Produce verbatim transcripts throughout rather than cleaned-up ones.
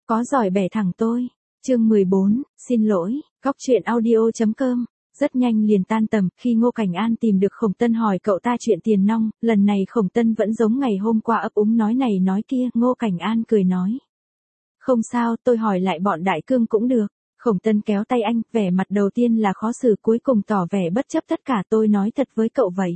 có giỏi bẻ thẳng tôi. Chương mười bốn, xin lỗi, góc truyện audio chấm com. Rất nhanh liền tan tầm, khi Ngô Cảnh An tìm được Khổng Tân hỏi cậu ta chuyện tiền nong, lần này Khổng Tân vẫn giống ngày hôm qua ấp úng nói này nói kia, Ngô Cảnh An cười nói. Không sao, tôi hỏi lại bọn đại cương cũng được. Khổng Tân kéo tay anh, vẻ mặt đầu tiên là khó xử cuối cùng tỏ vẻ bất chấp tất cả, tôi nói thật với cậu vậy.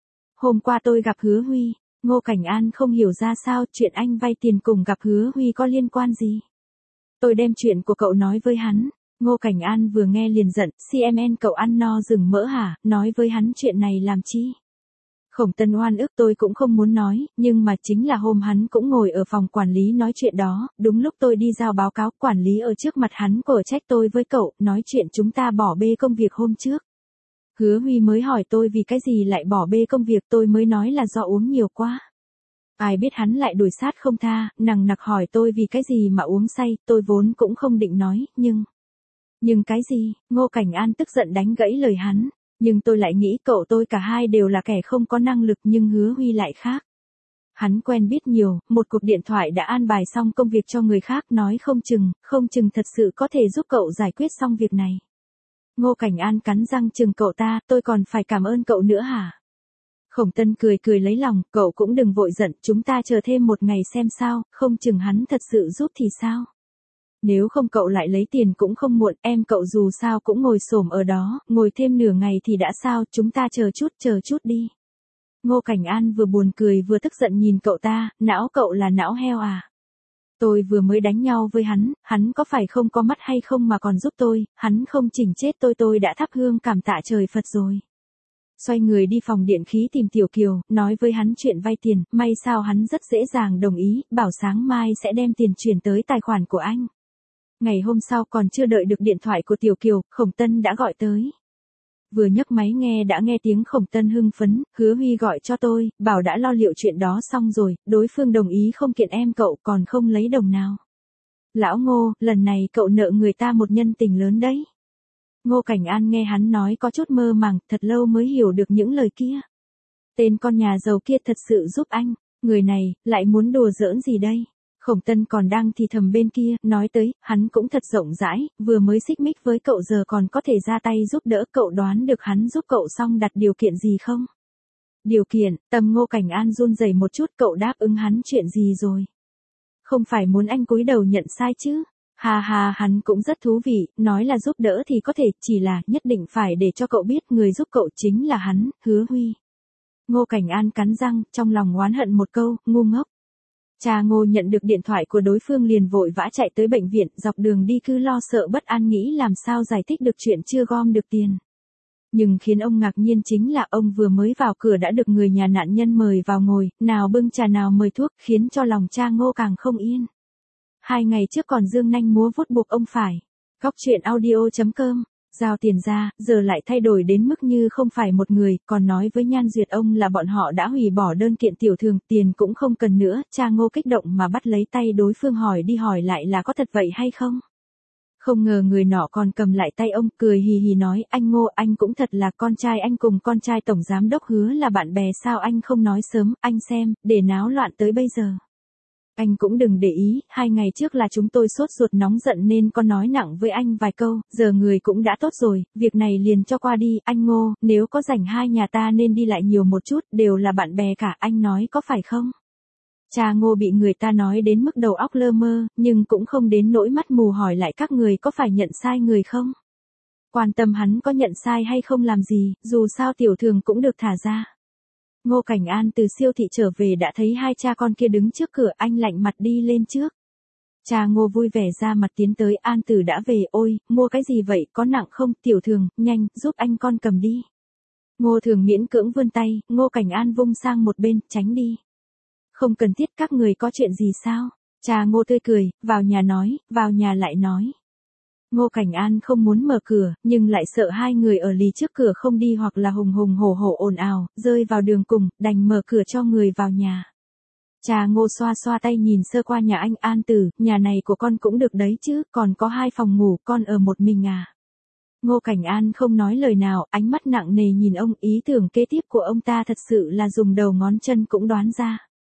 Hôm qua tôi gặp Hứa Huy, Ngô Cảnh An không hiểu ra sao chuyện anh vay tiền cùng gặp Hứa Huy có liên quan gì. Tôi đem chuyện của cậu nói với hắn. Ngô Cảnh An vừa nghe liền giận, xê em en cậu ăn no rừng mỡ hả, nói với hắn chuyện này làm chi. Khổng Tân oan ức tôi cũng không muốn nói, nhưng mà chính là hôm hắn cũng ngồi ở phòng quản lý nói chuyện đó, đúng lúc tôi đi giao báo cáo, quản lý ở trước mặt hắn cổ trách tôi với cậu, nói chuyện chúng ta bỏ bê công việc hôm trước. Hứa Huy mới hỏi tôi vì cái gì lại bỏ bê công việc, tôi mới nói là do uống nhiều quá. Ai biết hắn lại đuổi sát không tha, nằng nặc hỏi tôi vì cái gì mà uống say, tôi vốn cũng không định nói, nhưng... Nhưng cái gì, Ngô Cảnh An tức giận đánh gãy lời hắn, nhưng tôi lại nghĩ cậu tôi cả hai đều là kẻ không có năng lực nhưng Hứa Huy lại khác. Hắn quen biết nhiều, một cuộc điện thoại đã an bài xong công việc cho người khác, nói không chừng, không chừng thật sự có thể giúp cậu giải quyết xong việc này. Ngô Cảnh An cắn răng chừng cậu ta, tôi còn phải cảm ơn cậu nữa hả? Khổng Tân cười cười lấy lòng, cậu cũng đừng vội giận, chúng ta chờ thêm một ngày xem sao, không chừng hắn thật sự giúp thì sao? Nếu không cậu lại lấy tiền cũng không muộn, em cậu dù sao cũng ngồi xổm ở đó, ngồi thêm nửa ngày thì đã sao, chúng ta chờ chút, chờ chút đi. Ngô Cảnh An vừa buồn cười vừa tức giận nhìn cậu ta, não cậu là não heo à? Tôi vừa mới đánh nhau với hắn, hắn có phải không có mắt hay không mà còn giúp tôi, hắn không chỉnh chết tôi tôi đã thắp hương cảm tạ trời Phật rồi. Xoay người đi phòng điện khí tìm Tiểu Kiều, nói với hắn chuyện vay tiền, may sao hắn rất dễ dàng đồng ý, bảo sáng mai sẽ đem tiền chuyển tới tài khoản của anh. Ngày hôm sau còn chưa đợi được điện thoại của Tiểu Kiều, Khổng Tân đã gọi tới. Vừa nhấc máy nghe đã nghe tiếng Khổng Tân hưng phấn, Hứa Huy gọi cho tôi, bảo đã lo liệu chuyện đó xong rồi, đối phương đồng ý không kiện em cậu còn không lấy đồng nào. Lão Ngô, lần này cậu nợ người ta một nhân tình lớn đấy. Ngô Cảnh An nghe hắn nói có chút mơ màng, thật lâu mới hiểu được những lời kia. Tên con nhà giàu kia thật sự giúp anh, người này, lại muốn đùa giỡn gì đây? Khổng Tân còn đang thì thầm bên kia, nói tới, hắn cũng thật rộng rãi, vừa mới xích mích với cậu giờ còn có thể ra tay giúp đỡ, cậu đoán được hắn giúp cậu xong đặt điều kiện gì không? Điều kiện, tâm Ngô Cảnh An run rẩy một chút, cậu đáp ứng hắn chuyện gì rồi? Không phải muốn anh cúi đầu nhận sai chứ? Hà hà, hắn cũng rất thú vị, nói là giúp đỡ thì có thể, chỉ là nhất định phải để cho cậu biết người giúp cậu chính là hắn, Hứa Huy. Ngô Cảnh An cắn răng, trong lòng oán hận một câu, ngu ngốc. Cha Ngô nhận được điện thoại của đối phương liền vội vã chạy tới bệnh viện, dọc đường đi cứ lo sợ bất an nghĩ làm sao giải thích được chuyện chưa gom được tiền. Nhưng khiến ông ngạc nhiên chính là ông vừa mới vào cửa đã được người nhà nạn nhân mời vào ngồi, nào bưng trà nào mời thuốc, khiến cho lòng cha Ngô càng không yên. Hai ngày trước còn dương nanh múa vuốt buộc ông phải. Góc truyện audio chấm com. Giao tiền ra, giờ lại thay đổi đến mức như không phải một người, còn nói với Nhan Duyệt ông là bọn họ đã hủy bỏ đơn kiện tiểu thường, tiền cũng không cần nữa, cha Ngô kích động mà bắt lấy tay đối phương hỏi đi hỏi lại là có thật vậy hay không. Không ngờ người nọ còn cầm lại tay ông, cười hì hì nói, anh Ngô, anh cũng thật là con trai anh cùng con trai tổng giám đốc Hứa là bạn bè sao anh không nói sớm, anh xem, để náo loạn tới bây giờ. Anh cũng đừng để ý, hai ngày trước là chúng tôi sốt ruột nóng giận nên con nói nặng với anh vài câu, giờ người cũng đã tốt rồi, việc này liền cho qua đi, anh Ngô, nếu có rảnh hai nhà ta nên đi lại nhiều một chút, đều là bạn bè cả, anh nói có phải không? Cha Ngô bị người ta nói đến mức đầu óc lơ mơ, nhưng cũng không đến nỗi mắt mù hỏi lại các người có phải nhận sai người không? Quan tâm hắn có nhận sai hay không làm gì, dù sao tiểu thường cũng được thả ra. Ngô Cảnh An từ siêu thị trở về đã thấy hai cha con kia đứng trước cửa, anh lạnh mặt đi lên trước. Cha Ngô vui vẻ ra mặt tiến tới, An Tử đã về, ôi, mua cái gì vậy, có nặng không, tiểu thường, nhanh, giúp anh con cầm đi. Ngô Thường miễn cưỡng vươn tay, Ngô Cảnh An vung sang một bên, tránh đi. Không cần thiết, các người có chuyện gì sao? Cha Ngô tươi cười, vào nhà nói, vào nhà lại nói. Ngô Cảnh An không muốn mở cửa, nhưng lại sợ hai người ở lì trước cửa không đi hoặc là hùng hùng hổ hổ ồn ào, rơi vào đường cùng, đành mở cửa cho người vào nhà. Cha Ngô xoa xoa tay nhìn sơ qua nhà anh, An Tử, nhà này của con cũng được đấy chứ, còn có hai phòng ngủ, con ở một mình à. Ngô Cảnh An không nói lời nào, ánh mắt nặng nề nhìn ông, ý tưởng kế tiếp của ông ta thật sự là dùng đầu ngón chân cũng đoán ra.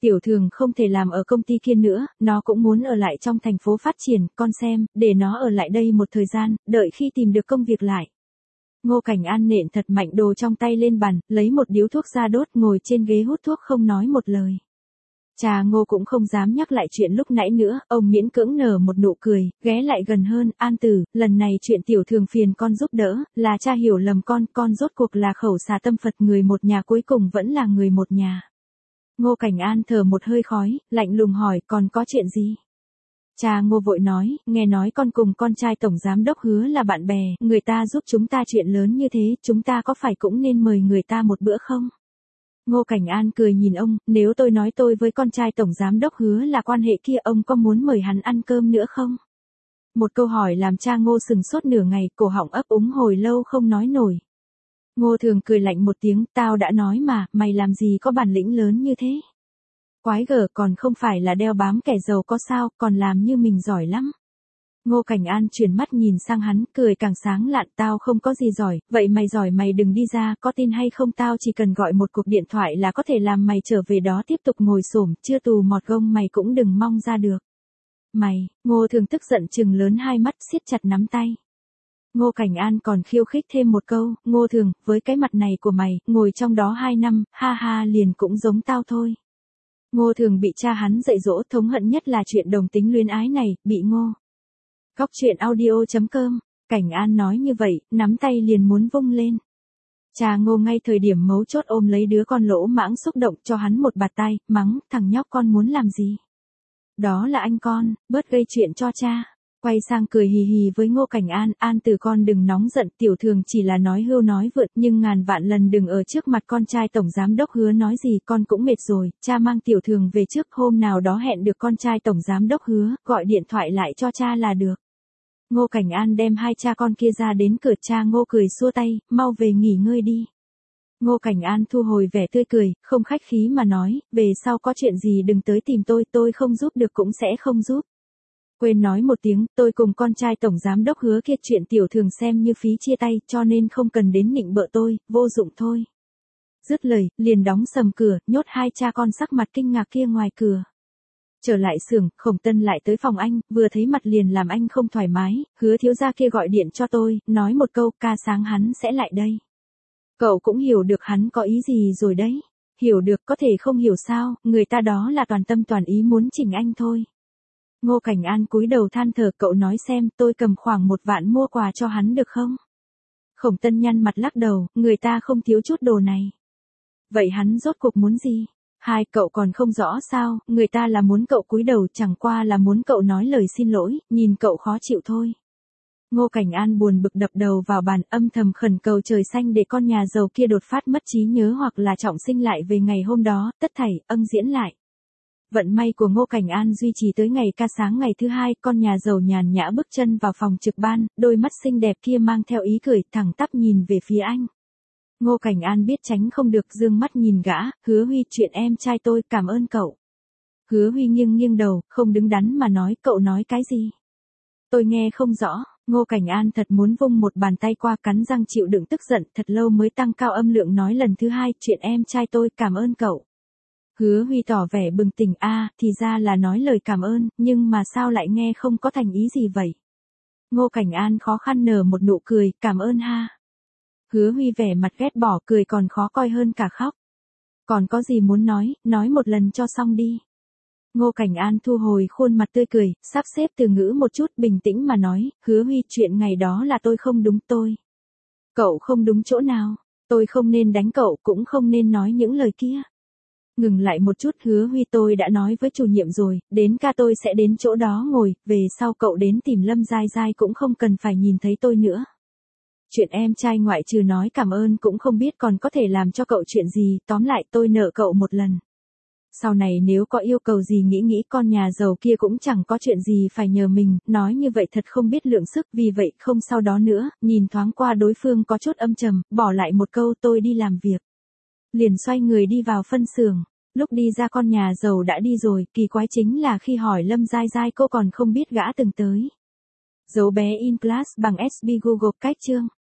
Tiểu Thường không thể làm ở công ty kia nữa, nó cũng muốn ở lại trong thành phố phát triển, con xem, để nó ở lại đây một thời gian, đợi khi tìm được công việc lại. Ngô Cảnh An nện thật mạnh đồ trong tay lên bàn, lấy một điếu thuốc ra đốt, ngồi trên ghế hút thuốc không nói một lời. Cha Ngô cũng không dám nhắc lại chuyện lúc nãy nữa, ông miễn cưỡng nở một nụ cười, ghé lại gần hơn, An Tử, lần này chuyện Tiểu Thường phiền con giúp đỡ, là cha hiểu lầm con, con rốt cuộc là khẩu xà tâm Phật, người một nhà cuối cùng vẫn là người một nhà. Ngô Cảnh An thở một hơi khói, lạnh lùng hỏi, còn có chuyện gì? Cha Ngô vội nói, nghe nói con cùng con trai tổng giám đốc Hứa là bạn bè, người ta giúp chúng ta chuyện lớn như thế, chúng ta có phải cũng nên mời người ta một bữa không? Ngô Cảnh An cười nhìn ông, nếu tôi nói tôi với con trai tổng giám đốc Hứa là quan hệ kia, ông có muốn mời hắn ăn cơm nữa không? Một câu hỏi làm cha Ngô sừng sốt nửa ngày, cổ họng ấp úng hồi lâu không nói nổi. Ngô Thường cười lạnh một tiếng, tao đã nói mà, mày làm gì có bản lĩnh lớn như thế? Quái gở, còn không phải là đeo bám kẻ giàu có sao, còn làm như mình giỏi lắm. Ngô Cảnh An chuyển mắt nhìn sang hắn, cười càng sáng lạn, tao không có gì giỏi, vậy mày giỏi mày đừng đi ra, có tin hay không tao chỉ cần gọi một cuộc điện thoại là có thể làm mày trở về đó tiếp tục ngồi xổm, chưa tù mọt gông mày cũng đừng mong ra được. Mày, Ngô Thường tức giận trừng lớn hai mắt, siết chặt nắm tay. Ngô Cảnh An còn khiêu khích thêm một câu, Ngô Thường, với cái mặt này của mày, ngồi trong đó hai năm, ha ha liền cũng giống tao thôi. Ngô Thường bị cha hắn dạy dỗ, thống hận nhất là chuyện đồng tính luyến ái này, bị Ngô. Góc truyện audio chấm com, Cảnh An nói như vậy, nắm tay liền muốn vung lên. Cha Ngô ngay thời điểm mấu chốt ôm lấy đứa con lỗ mãng xúc động cho hắn một bạt tay, mắng, thằng nhóc con muốn làm gì? Đó là anh con, bớt gây chuyện cho cha. Quay sang cười hì hì với Ngô Cảnh An, An Tử con đừng nóng giận, Tiểu Thường chỉ là nói hưu nói vượt, nhưng ngàn vạn lần đừng ở trước mặt con trai tổng giám đốc Hứa nói gì, con cũng mệt rồi, cha mang Tiểu Thường về trước, hôm nào đó hẹn được con trai tổng giám đốc Hứa, gọi điện thoại lại cho cha là được. Ngô Cảnh An đem hai cha con kia ra đến cửa, cha Ngô cười xua tay, mau về nghỉ ngơi đi. Ngô Cảnh An thu hồi vẻ tươi cười, không khách khí mà nói, về sau có chuyện gì đừng tới tìm tôi, tôi không giúp được cũng sẽ không giúp. Quên nói một tiếng, tôi cùng con trai tổng giám đốc Hứa kia chuyện Tiểu Thường xem như phí chia tay, cho nên không cần đến nịnh bợ tôi, vô dụng thôi. Dứt lời, liền đóng sầm cửa, nhốt hai cha con sắc mặt kinh ngạc kia ngoài cửa. Trở lại xưởng, Khổng Tân lại tới phòng anh, vừa thấy mặt liền làm anh không thoải mái, Hứa thiếu gia kia gọi điện cho tôi, nói một câu, ca sáng hắn sẽ lại đây. Cậu cũng hiểu được hắn có ý gì rồi đấy. Hiểu được có thể không hiểu sao, người ta đó là toàn tâm toàn ý muốn chỉnh anh thôi. Ngô Cảnh An cúi đầu than thở, cậu nói xem, tôi cầm khoảng một vạn mua quà cho hắn được không? Khổng Tân nhăn mặt lắc đầu, người ta không thiếu chút đồ này. Vậy hắn rốt cuộc muốn gì? Hai, cậu còn không rõ sao, người ta là muốn cậu cúi đầu, chẳng qua là muốn cậu nói lời xin lỗi, nhìn cậu khó chịu thôi. Ngô Cảnh An buồn bực đập đầu vào bàn, âm thầm khẩn cầu trời xanh để con nhà giàu kia đột phát mất trí nhớ hoặc là trọng sinh lại về ngày hôm đó, tất thảy, âng diễn lại. Vận may của Ngô Cảnh An duy trì tới ngày ca sáng ngày thứ hai, con nhà giàu nhàn nhã bước chân vào phòng trực ban, đôi mắt xinh đẹp kia mang theo ý cười, thẳng tắp nhìn về phía anh. Ngô Cảnh An biết tránh không được, dương mắt nhìn gã, Hứa Huy, chuyện em trai tôi, cảm ơn cậu. Hứa Huy nghiêng nghiêng đầu, không đứng đắn mà nói, cậu nói cái gì? Tôi nghe không rõ. Ngô Cảnh An thật muốn vung một bàn tay qua, cắn răng chịu đựng tức giận, thật lâu mới tăng cao âm lượng nói lần thứ hai, chuyện em trai tôi, cảm ơn cậu. Hứa Huy tỏ vẻ bừng tỉnh, a, à, thì ra là nói lời cảm ơn, nhưng mà sao lại nghe không có thành ý gì vậy? Ngô Cảnh An khó khăn nở một nụ cười, cảm ơn ha. Hứa Huy vẻ mặt ghét bỏ, cười còn khó coi hơn cả khóc. Còn có gì muốn nói, nói một lần cho xong đi. Ngô Cảnh An thu hồi khuôn mặt tươi cười, sắp xếp từ ngữ một chút, bình tĩnh mà nói, Hứa Huy, chuyện ngày đó là tôi không đúng, tôi. Cậu không đúng chỗ nào, tôi không nên đánh cậu, cũng không nên nói những lời kia. Ngừng lại một chút, Hứa Huy, tôi đã nói với chủ nhiệm rồi, đến ca tôi sẽ đến chỗ đó ngồi, về sau cậu đến tìm Lâm Giai Giai cũng không cần phải nhìn thấy tôi nữa. Chuyện em trai ngoại trừ nói cảm ơn cũng không biết còn có thể làm cho cậu chuyện gì, tóm lại tôi nợ cậu một lần. Sau này nếu có yêu cầu gì nghĩ nghĩ, con nhà giàu kia cũng chẳng có chuyện gì phải nhờ mình, nói như vậy thật không biết lượng sức, vì vậy không sau đó nữa, nhìn thoáng qua đối phương có chút âm trầm, bỏ lại một câu tôi đi làm việc. Liền xoay người đi vào phân xưởng, lúc đi ra con nhà giàu đã đi rồi, kỳ quái chính là khi hỏi Lâm Giai Giai cô còn không biết gã từng tới. Dấu bé in class bằng ét bê Google cách chương.